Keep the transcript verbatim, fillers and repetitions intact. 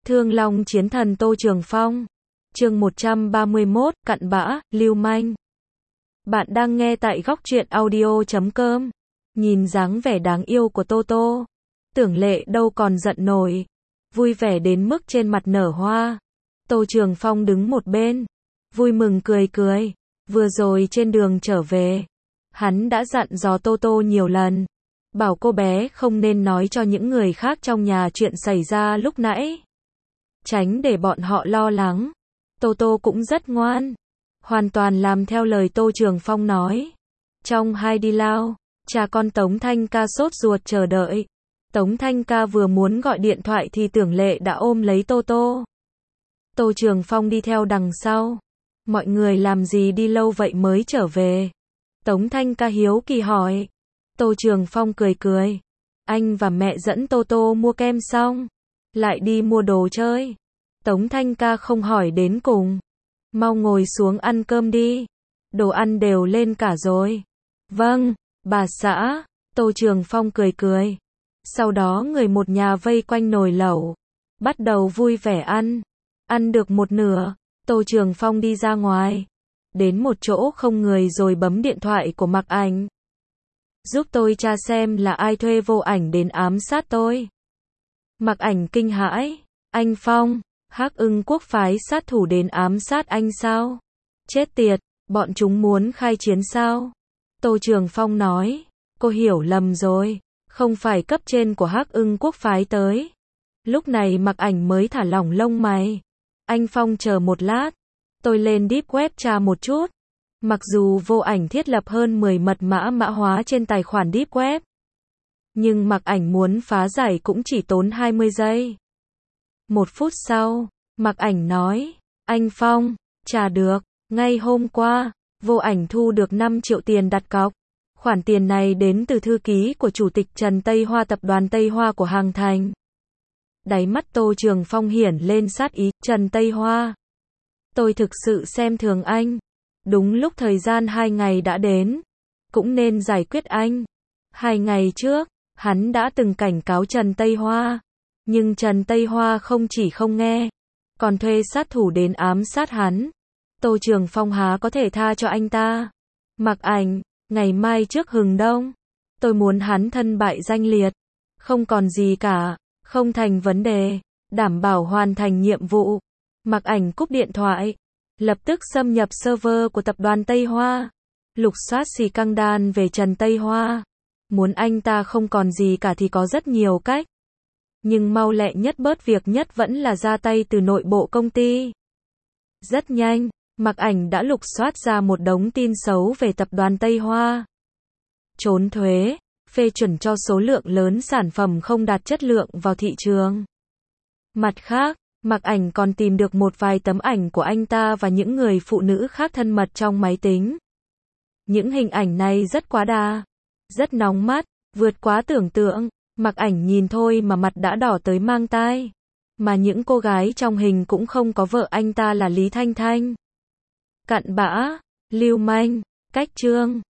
Thương Long chiến thần Tô Trường Phong. Chương một trăm ba mươi mốt, cặn bã, lưu manh. Bạn đang nghe tại góc truyện audio chấm com. Nhìn dáng vẻ đáng yêu của Tô Tô, Tưởng Lệ đâu còn giận nổi, vui vẻ đến mức trên mặt nở hoa. Tô Trường Phong đứng một bên, vui mừng cười cười. Vừa rồi trên đường trở về, hắn đã dặn dò Tô Tô nhiều lần, bảo cô bé không nên nói cho những người khác trong nhà chuyện xảy ra lúc nãy, tránh để bọn họ lo lắng. Tô Tô cũng rất ngoan, hoàn toàn làm theo lời Tô Trường Phong nói. Trong hai đi lao, cha con Tống Thanh Ca sốt ruột chờ đợi. Tống Thanh Ca vừa muốn gọi điện thoại thì Tưởng Lệ đã ôm lấy Tô Tô. Tô Trường Phong đi theo đằng sau. Mọi người làm gì đi lâu vậy mới trở về? Tống Thanh Ca hiếu kỳ hỏi. Tô Trường Phong cười cười. Anh và mẹ dẫn Tô Tô mua kem xong, lại đi mua đồ chơi. Tống Thanh Ca không hỏi đến cùng. Mau ngồi xuống ăn cơm đi. Đồ ăn đều lên cả rồi. Vâng, bà xã. Tô Trường Phong cười cười. Sau đó người một nhà vây quanh nồi lẩu, bắt đầu vui vẻ ăn. Ăn được một nửa, Tô Trường Phong đi ra ngoài, đến một chỗ không người rồi bấm điện thoại của Mạc Ảnh. Giúp tôi tra xem là ai thuê Vô Ảnh đến ám sát tôi. Mạc Ảnh kinh hãi. Anh Phong, Hắc Ưng Quốc phái sát thủ đến ám sát anh sao? Chết tiệt, bọn chúng muốn khai chiến sao? Tô Trường Phong nói. Cô hiểu lầm rồi, không phải cấp trên của Hắc Ưng Quốc phái tới. Lúc này Mạc Ảnh mới thả lỏng lông mày. Anh Phong chờ một lát, tôi lên deep web tra một chút. Mặc dù Vô Ảnh thiết lập hơn mười mật mã mã hóa trên tài khoản deep web, nhưng Mạc Ảnh muốn phá giải cũng chỉ tốn hai mươi giây. Một phút sau, Mạc Ảnh nói, anh Phong, trả được, ngay hôm qua, Vô Ảnh thu được năm triệu tiền đặt cọc. Khoản tiền này đến từ thư ký của Chủ tịch Trần Tây Hoa tập đoàn Tây Hoa của Hàng Thành. Đáy mắt Tô Trường Phong hiển lên sát ý. Trần Tây Hoa, tôi thực sự xem thường anh. Đúng lúc thời gian hai ngày đã đến, cũng nên giải quyết anh. Hai ngày trước, hắn đã từng cảnh cáo Trần Tây Hoa, nhưng Trần Tây Hoa không chỉ không nghe, còn thuê sát thủ đến ám sát hắn. Tô Trường Phong há có thể tha cho anh ta? Mạc Ảnh, ngày mai trước hừng đông, tôi muốn hắn thân bại danh liệt, không còn gì cả. Không thành vấn đề, đảm bảo hoàn thành nhiệm vụ. Mạc Ảnh cúp điện thoại, lập tức xâm nhập server của tập đoàn Tây Hoa, lục soát xì căng đan về Trần Tây Hoa. Muốn anh ta không còn gì cả thì có rất nhiều cách, nhưng mau lẹ nhất bớt việc nhất vẫn là ra tay từ nội bộ công ty. Rất nhanh, Mạc Ảnh đã lục soát ra một đống tin xấu về tập đoàn Tây Hoa. Trốn thuế, phê chuẩn cho số lượng lớn sản phẩm không đạt chất lượng vào thị trường. Mặt khác, Mạc Ảnh còn tìm được một vài tấm ảnh của anh ta và những người phụ nữ khác thân mật trong máy tính. Những hình ảnh này rất quá đà, rất nóng mắt, vượt quá tưởng tượng. Mạc Ảnh nhìn thôi mà mặt đã đỏ tới mang tai. Mà những cô gái trong hình cũng không có vợ anh ta là Lý Thanh Thanh. Cặn bã, lưu manh, cách chương.